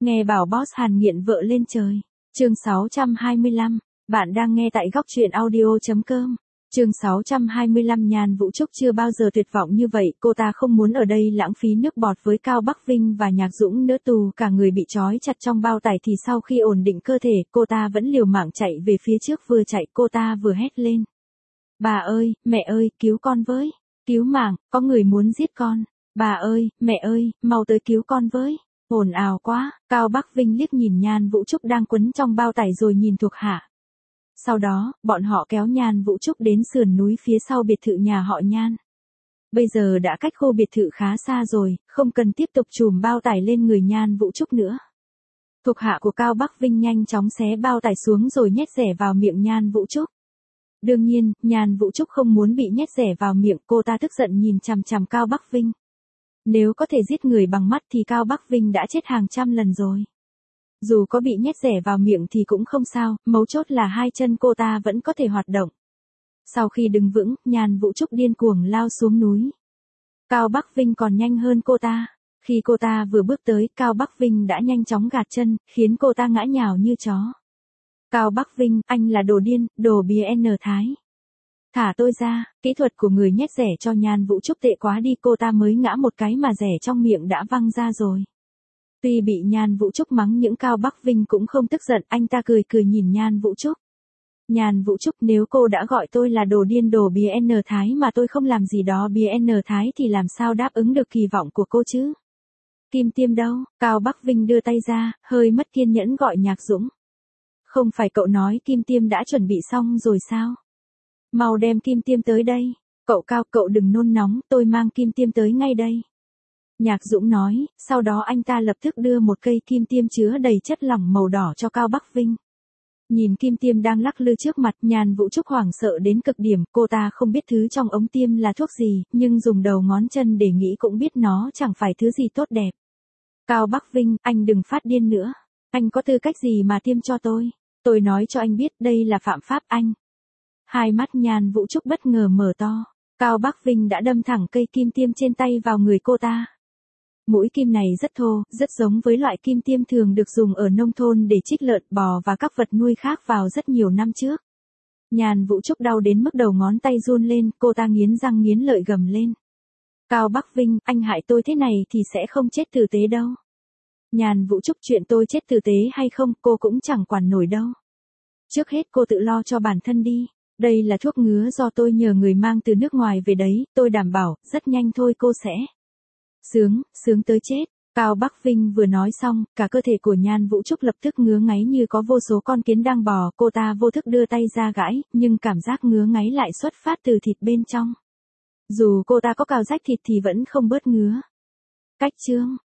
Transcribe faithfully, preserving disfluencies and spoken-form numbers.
Nghe bảo boss Hàn nghiện vợ lên trời. Chương sáu trăm hai mươi lăm, bạn đang nghe tại góc truyện audio.com. Chương sáu trăm hai mươi lăm Nhan Vũ Trúc chưa bao giờ tuyệt vọng như vậy, cô ta không muốn ở đây lãng phí nước bọt với Cao Bắc Vinh và Nhạc Dũng nữa, tù cả người bị trói chặt trong bao tải thì sau khi ổn định cơ thể, cô ta vẫn liều mạng chạy về phía trước, vừa chạy cô ta vừa hét lên. Bà ơi, mẹ ơi, cứu con với, cứu mạng, có người muốn giết con, bà ơi, mẹ ơi, mau tới cứu con với. Ồn ào quá, Cao Bắc Vinh liếc nhìn Nhan Vũ Trúc đang quấn trong bao tải rồi nhìn thuộc hạ. Sau đó, bọn họ kéo Nhan Vũ Trúc đến sườn núi phía sau biệt thự nhà họ Nhan. Bây giờ đã cách khu biệt thự khá xa rồi, không cần tiếp tục trùm bao tải lên người Nhan Vũ Trúc nữa. Thuộc hạ của Cao Bắc Vinh nhanh chóng xé bao tải xuống rồi nhét rẻ vào miệng Nhan Vũ Trúc. Đương nhiên, Nhan Vũ Trúc không muốn bị nhét rẻ vào miệng, cô ta tức giận nhìn chằm chằm Cao Bắc Vinh. Nếu có thể giết người bằng mắt thì Cao Bắc Vinh đã chết hàng trăm lần rồi. Dù có bị nhét rẻ vào miệng thì cũng không sao, mấu chốt là hai chân cô ta vẫn có thể hoạt động. Sau khi đứng vững, Nhan Vũ Trúc điên cuồng lao xuống núi. Cao Bắc Vinh còn nhanh hơn cô ta. Khi cô ta vừa bước tới, Cao Bắc Vinh đã nhanh chóng gạt chân, khiến cô ta ngã nhào như chó. Cao Bắc Vinh, anh là đồ điên, đồ bia n thái. Thả tôi ra, kỹ thuật của người nhét rẻ cho Nhan Vũ Trúc tệ quá đi, cô ta mới ngã một cái mà rẻ trong miệng đã văng ra rồi. Tuy bị Nhan Vũ Trúc mắng những Cao Bắc Vinh cũng không tức giận, anh ta cười cười nhìn Nhan Vũ Trúc. Nhan Vũ Trúc, nếu cô đã gọi tôi là đồ điên đồ bia n thái mà tôi không làm gì đó bia n thái thì làm sao đáp ứng được kỳ vọng của cô chứ? Kim Tiêm đâu? Cao Bắc Vinh đưa tay ra, hơi mất kiên nhẫn gọi Nhạc Dũng. Không phải cậu nói Kim Tiêm đã chuẩn bị xong rồi sao? Mau đem Kim Tiêm tới đây. Cậu Cao, cậu đừng nôn nóng, tôi mang Kim Tiêm tới ngay đây. Nhạc Dũng nói, sau đó anh ta lập tức đưa một cây kim tiêm chứa đầy chất lỏng màu đỏ cho Cao Bắc Vinh. Nhìn kim tiêm đang lắc lư trước mặt, Nhan Vũ Trúc hoảng sợ đến cực điểm, cô ta không biết thứ trong ống tiêm là thuốc gì, nhưng dùng đầu ngón chân để nghĩ cũng biết nó chẳng phải thứ gì tốt đẹp. Cao Bắc Vinh, anh đừng phát điên nữa. Anh có tư cách gì mà tiêm cho tôi? Tôi nói cho anh biết đây là phạm pháp anh. Hai mắt Nhan Vũ Trúc bất ngờ mở to. Cao Bắc Vinh đã đâm thẳng cây kim tiêm trên tay vào người cô ta. Mũi kim này rất thô, rất giống với loại kim tiêm thường được dùng ở nông thôn để trích lợn, bò và các vật nuôi khác vào rất nhiều năm trước. Nhan Vũ Trúc đau đến mức đầu ngón tay run lên, cô ta nghiến răng nghiến lợi gầm lên. Cao Bắc Vinh, anh hại tôi thế này thì sẽ không chết tử tế đâu. Nhan Vũ Trúc, chuyện tôi chết tử tế hay không cô cũng chẳng quản nổi đâu. Trước hết cô tự lo cho bản thân đi. Đây là thuốc ngứa do tôi nhờ người mang từ nước ngoài về đấy, tôi đảm bảo, rất nhanh thôi cô sẽ. Sướng, sướng tới chết. Cao Bắc Vinh vừa nói xong, cả cơ thể của Nhan Vũ Trúc lập tức ngứa ngáy như có vô số con kiến đang bò, cô ta vô thức đưa tay ra gãi, nhưng cảm giác ngứa ngáy lại xuất phát từ thịt bên trong. Dù cô ta có cào rách thịt thì vẫn không bớt ngứa. Cách chương,